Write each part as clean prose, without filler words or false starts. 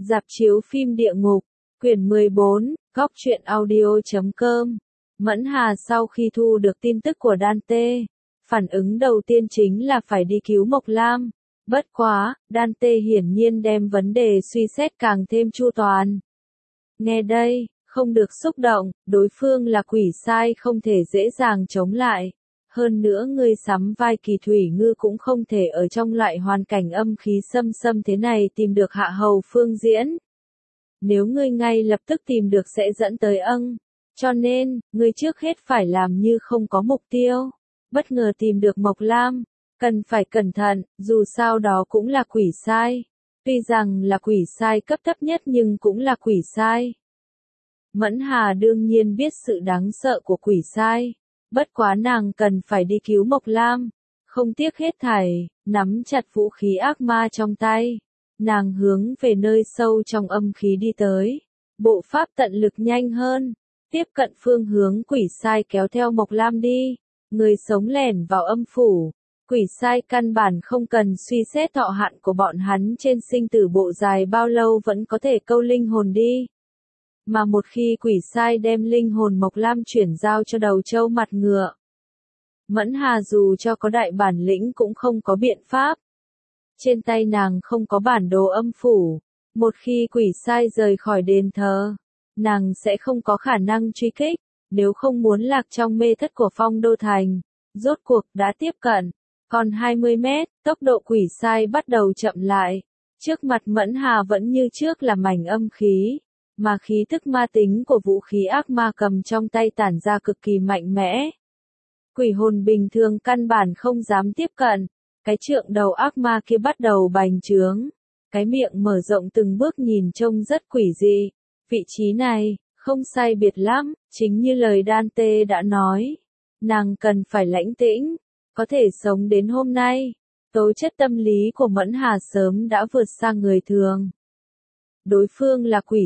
Rạp chiếu phim địa ngục, quyển 14, góc truyện audio.com. Mẫn Hà sau khi thu được tin tức của Dante, phản ứng đầu tiên chính là phải đi cứu Mộc Lam. Bất quá, Dante hiển nhiên đem vấn đề suy xét càng thêm chu toàn. Nghe đây, không được xúc động, đối phương là quỷ sai không thể dễ dàng chống lại. Hơn nữa ngươi sắm vai Kỳ Thủy Ngư cũng không thể ở trong loại hoàn cảnh âm khí xâm thế này tìm được Hạ Hầu Phương diễn. Nếu ngươi ngay lập tức tìm được sẽ dẫn tới âng. Cho nên, ngươi trước hết phải làm như không có mục tiêu. Bất ngờ tìm được Mộc Lam, cần phải cẩn thận, dù sao đó cũng là quỷ sai. Tuy rằng là quỷ sai cấp thấp nhất nhưng cũng là quỷ sai. Mẫn Hà đương nhiên biết sự đáng sợ của quỷ sai. Bất quá nàng cần phải đi cứu Mộc Lam. Không tiếc hết thảy, nắm chặt vũ khí ác ma trong tay. Nàng hướng về nơi sâu trong âm khí đi tới. Bộ pháp tận lực nhanh hơn. Tiếp cận phương hướng quỷ sai kéo theo Mộc Lam đi. Người sống lẻn vào âm phủ. Quỷ sai căn bản không cần suy xét thọ hạn của bọn hắn trên sinh tử bộ dài bao lâu vẫn có thể câu linh hồn đi. Mà một khi quỷ sai đem linh hồn Mộc Lam chuyển giao cho đầu trâu mặt ngựa. Mẫn Hà dù cho có đại bản lĩnh cũng không có biện pháp. Trên tay nàng không có bản đồ âm phủ. Một khi quỷ sai rời khỏi đền thờ, nàng sẽ không có khả năng truy kích. Nếu không muốn lạc trong mê thất của Phong Đô Thành. Rốt cuộc đã tiếp cận. Còn 20 mét, tốc độ quỷ sai bắt đầu chậm lại. Trước mặt Mẫn Hà vẫn như trước là mảnh âm khí. Mà khí thức ma tính của vũ khí ác ma cầm trong tay tản ra cực kỳ mạnh mẽ. Quỷ hồn bình thường căn bản không dám tiếp cận. Cái trượng đầu ác ma kia bắt đầu bành trướng. Cái miệng mở rộng từng bước nhìn trông rất quỷ dị. Vị trí này, không sai biệt lắm, chính như lời Dante đã nói. Nàng cần phải lãnh tĩnh, có thể sống đến hôm nay. Tố chất tâm lý của Mẫn Hà sớm đã vượt xa người thường. Đối phương là quỷ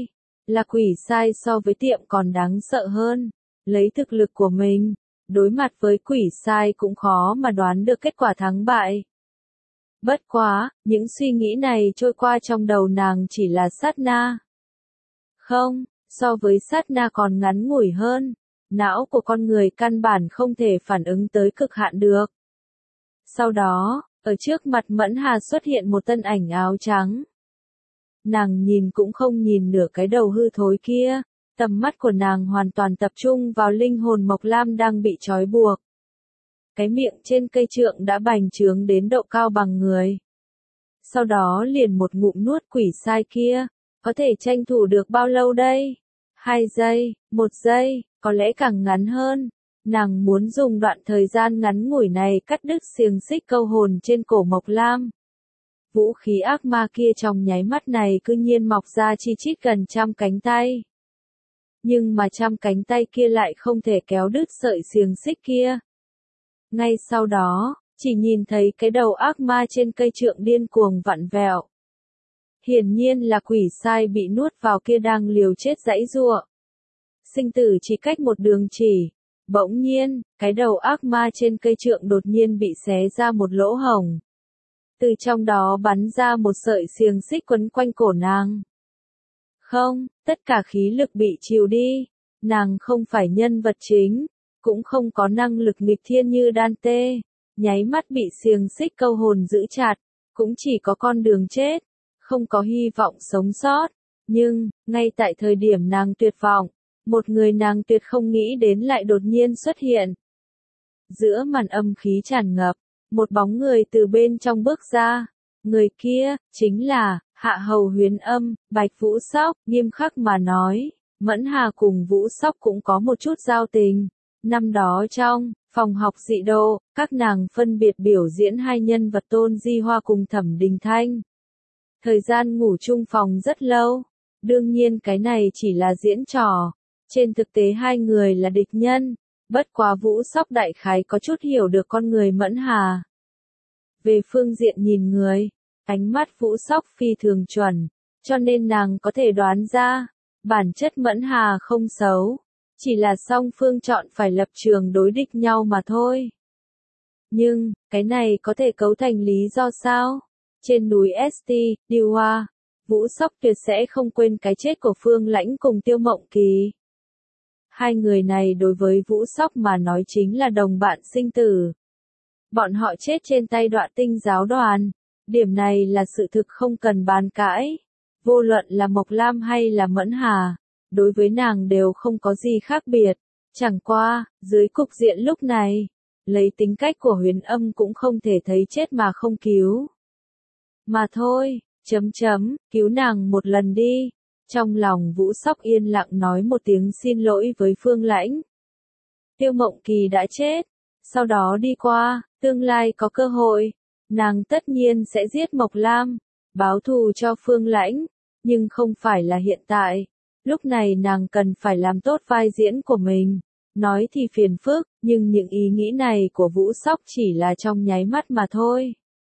sai so với tiệm còn đáng sợ hơn. Lấy thực lực của mình, đối mặt với quỷ sai cũng khó mà đoán được kết quả thắng bại. Bất quá, những suy nghĩ này trôi qua trong đầu nàng chỉ là sát na. Không, so với sát na còn ngắn ngủi hơn. Não của con người căn bản không thể phản ứng tới cực hạn được. Sau đó, ở trước mặt Mẫn Hà xuất hiện một thân ảnh áo trắng. Nàng nhìn cũng không nhìn nửa cái đầu hư thối kia, tầm mắt của nàng hoàn toàn tập trung vào linh hồn Mộc Lam đang bị trói buộc. Cái miệng trên cây trượng đã bành trướng đến độ cao bằng người. Sau đó liền một ngụm nuốt quỷ sai kia, có thể tranh thủ được bao lâu đây? 2 giây, 1 giây, có lẽ càng ngắn hơn. Nàng muốn dùng đoạn thời gian ngắn ngủi này cắt đứt xiềng xích câu hồn trên cổ Mộc Lam. Vũ khí ác ma kia trong nháy mắt này cư nhiên mọc ra chi chít gần 100 cánh tay. Nhưng mà 100 cánh tay kia lại không thể kéo đứt sợi xiềng xích kia. Ngay sau đó, chỉ nhìn thấy cái đầu ác ma trên cây trượng điên cuồng vặn vẹo. Hiển nhiên là quỷ sai bị nuốt vào kia đang liều chết giãy giụa. Sinh tử chỉ cách một đường chỉ. Bỗng nhiên, cái đầu ác ma trên cây trượng đột nhiên bị xé ra một lỗ hổng. Từ trong đó bắn ra một sợi xiềng xích quấn quanh cổ nàng. Không, tất cả khí lực bị trìu đi. Nàng không phải nhân vật chính, cũng không có năng lực nghịch thiên như Dante. Nháy mắt bị xiềng xích câu hồn giữ chặt, cũng chỉ có con đường chết, không có hy vọng sống sót. Nhưng, ngay tại thời điểm nàng tuyệt vọng, một người nàng tuyệt không nghĩ đến lại đột nhiên xuất hiện. Giữa màn âm khí tràn ngập, một bóng người từ bên trong bước ra. Người kia, chính là, Hạ Hầu Huyền Âm, Bạch Vũ Sóc. Nghiêm khắc mà nói, Mẫn Hà cùng Vũ Sóc cũng có một chút giao tình. Năm đó trong phòng học dị độ, các nàng phân biệt biểu diễn hai nhân vật Tôn Di Hoa cùng Thẩm Đình Thanh. Thời gian ngủ chung phòng rất lâu. Đương nhiên cái này chỉ là diễn trò. Trên thực tế hai người là địch nhân. Bất quá Vũ Sóc đại khái có chút hiểu được con người Mẫn Hà. Về phương diện nhìn người, ánh mắt Vũ Sóc phi thường chuẩn, cho nên nàng có thể đoán ra, bản chất Mẫn Hà không xấu, chỉ là song phương chọn phải lập trường đối địch nhau mà thôi. Nhưng, cái này có thể cấu thành lý do sao? Trên núi St. Diwa, Vũ Sóc tuyệt sẽ không quên cái chết của Phương Lãnh cùng Tiêu Mộng Kỳ. Hai người này đối với Vũ Sóc mà nói chính là đồng bạn sinh tử. Bọn họ chết trên tay Đoạ Tinh giáo đoàn. Điểm này là sự thực không cần bàn cãi. Vô luận là Mộc Lam hay là Mẫn Hà, đối với nàng đều không có gì khác biệt. Chẳng qua, dưới cục diện lúc này, lấy tính cách của Huyền Âm cũng không thể thấy chết mà không cứu. Mà thôi, cứu nàng một lần đi. Trong lòng Vũ Sóc yên lặng nói một tiếng xin lỗi với Phương Lãnh. Tiêu Mộng Kỳ đã chết, sau đó đi qua, tương lai có cơ hội, nàng tất nhiên sẽ giết Mộc Lam, báo thù cho Phương Lãnh, nhưng không phải là hiện tại. Lúc này nàng cần phải làm tốt vai diễn của mình. Nói thì phiền phức, nhưng những ý nghĩ này của Vũ Sóc chỉ là trong nháy mắt mà thôi.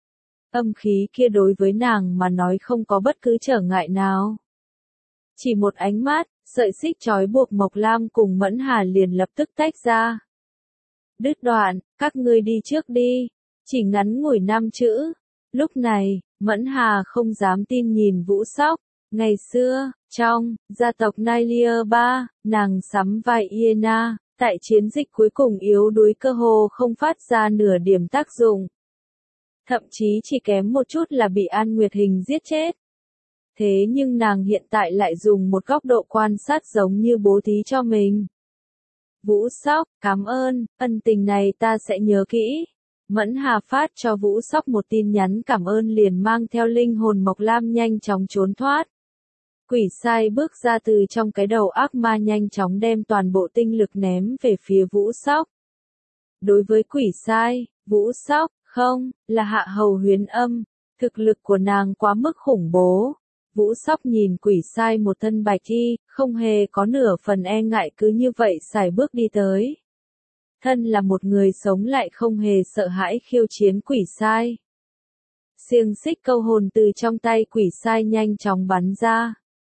Âm khí kia đối với nàng mà nói không có bất cứ trở ngại nào. Chỉ một ánh mắt, sợi xích trói buộc Mộc Lam cùng Mẫn Hà liền lập tức tách ra. Đứt đoạn, các ngươi đi trước đi. Chỉ ngắn ngủi 5 chữ. Lúc này, Mẫn Hà không dám tin nhìn Vũ Sóc. Ngày xưa, trong gia tộc Nailia 3, nàng sắm vai Iena, tại chiến dịch cuối cùng yếu đuối cơ hồ không phát ra nửa điểm tác dụng. Thậm chí chỉ kém một chút là bị An Nguyệt Hình giết chết. Thế nhưng nàng hiện tại lại dùng một góc độ quan sát giống như bố thí cho mình. Vũ Sóc, cảm ơn, ân tình này ta sẽ nhớ kỹ. Mẫn Hà phát cho Vũ Sóc một tin nhắn cảm ơn liền mang theo linh hồn Mộc Lam nhanh chóng trốn thoát. Quỷ sai bước ra từ trong cái đầu ác ma nhanh chóng đem toàn bộ tinh lực ném về phía Vũ Sóc. Đối với quỷ sai, Vũ Sóc, không, là hạ hầu Huyền Âm, thực lực của nàng quá mức khủng bố. Vũ Sóc nhìn quỷ sai một thân bạch y, không hề có nửa phần e ngại cứ như vậy sải bước đi tới. Thân là một người sống lại không hề sợ hãi khiêu chiến quỷ sai. Xiềng xích câu hồn từ trong tay quỷ sai nhanh chóng bắn ra.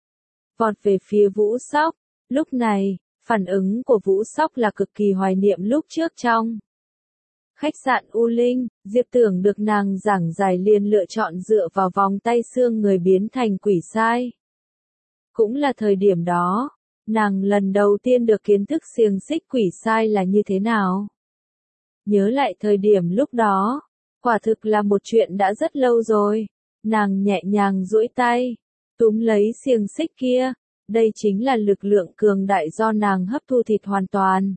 Vọt về phía Vũ Sóc. Lúc này, phản ứng của Vũ Sóc là cực kỳ hoài niệm lúc trước trong khách sạn U Linh, Diệp Tưởng được nàng giảng giải liền lựa chọn dựa vào vòng tay xương người biến thành quỷ sai. Cũng là thời điểm đó, nàng lần đầu tiên được kiến thức xiềng xích quỷ sai là như thế nào. Nhớ lại thời điểm lúc đó, quả thực là một chuyện đã rất lâu rồi. Nàng nhẹ nhàng duỗi tay, túm lấy xiềng xích kia, đây chính là lực lượng cường đại do nàng hấp thu thịt hoàn toàn.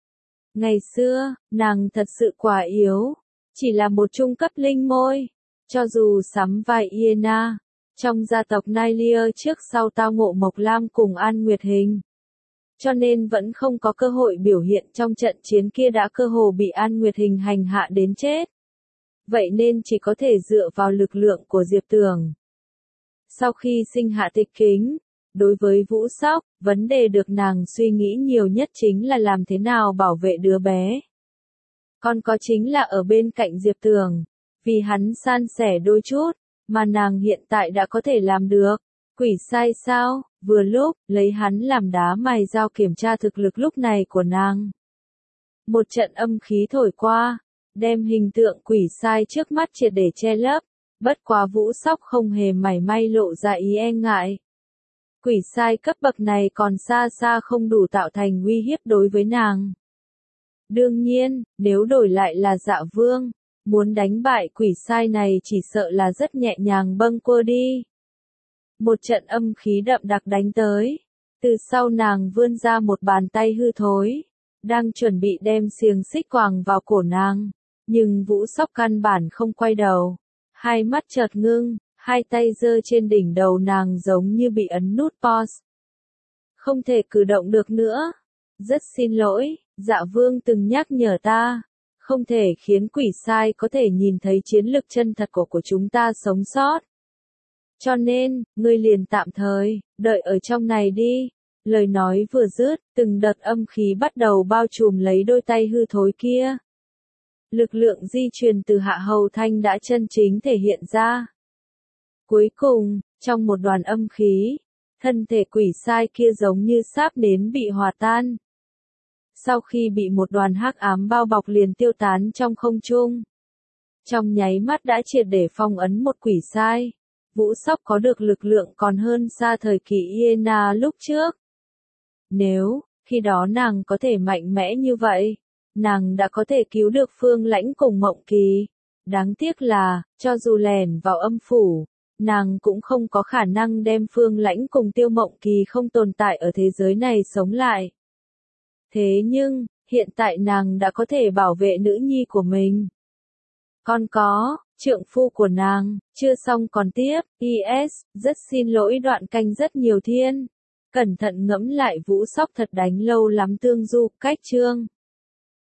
Ngày xưa, nàng thật sự quá yếu, chỉ là một trung cấp linh môi, cho dù sắm vai Iena, trong gia tộc Nailia trước sau tao ngộ Mộc Lam cùng An Nguyệt Hình. Cho nên vẫn không có cơ hội biểu hiện trong trận chiến kia đã cơ hồ bị An Nguyệt Hình hành hạ đến chết. Vậy nên chỉ có thể dựa vào lực lượng của Diệp Tưởng. Sau khi sinh hạ tịch kính, đối với Vũ Sóc, vấn đề được nàng suy nghĩ nhiều nhất chính là làm thế nào bảo vệ đứa bé. Còn có chính là ở bên cạnh Diệp Tưởng, vì hắn san sẻ đôi chút, mà nàng hiện tại đã có thể làm được. Quỷ sai sao, vừa lúc, lấy hắn làm đá mài dao kiểm tra thực lực lúc này của nàng. Một trận âm khí thổi qua, đem hình tượng quỷ sai trước mắt triệt để che lấp, bất quá Vũ Sóc không hề mảy may lộ ra ý e ngại. Quỷ sai cấp bậc này còn xa xa không đủ tạo thành uy hiếp đối với nàng. Đương nhiên, nếu đổi lại là Dạ Vương, muốn đánh bại quỷ sai này chỉ sợ là rất nhẹ nhàng bâng quơ đi. Một trận âm khí đậm đặc đánh tới, từ sau nàng vươn ra một bàn tay hư thối, đang chuẩn bị đem xiềng xích quàng vào cổ nàng, nhưng Vũ Sóc căn bản không quay đầu, hai mắt chợt ngưng. Hai tay giơ trên đỉnh đầu nàng giống như bị ấn nút pause. Không thể cử động được nữa. Rất xin lỗi, Dạ Vương từng nhắc nhở ta. Không thể khiến quỷ sai có thể nhìn thấy chiến lực chân thật của chúng ta sống sót. Cho nên, ngươi liền tạm thời, đợi ở trong này đi. Lời nói vừa dứt, từng đợt âm khí bắt đầu bao trùm lấy đôi tay hư thối kia. Lực lượng di truyền từ Hạ Hầu Thanh đã chân chính thể hiện ra. Cuối cùng, trong một đoàn âm khí, thân thể quỷ sai kia giống như sáp nến bị hòa tan. Sau khi bị một đoàn hắc ám bao bọc liền tiêu tán trong không trung. Trong nháy mắt đã triệt để phong ấn một quỷ sai. Vũ Sóc có được lực lượng còn hơn xa thời kỳ Iena lúc trước. Nếu, khi đó nàng có thể mạnh mẽ như vậy, nàng đã có thể cứu được Phương Lãnh cùng Mộng Kỳ. Đáng tiếc là, cho dù lẻn vào âm phủ, nàng cũng không có khả năng đem Phương Lãnh cùng Tiêu Mộng Kỳ không tồn tại ở thế giới này sống lại. Thế nhưng, hiện tại nàng đã có thể bảo vệ nữ nhi của mình. Còn có, trượng phu của nàng, chưa xong còn tiếp, IS, rất xin lỗi đoạn canh rất nhiều thiên. Cẩn thận ngẫm lại Vũ Sóc thật đánh lâu lắm Tương Du, cách chương.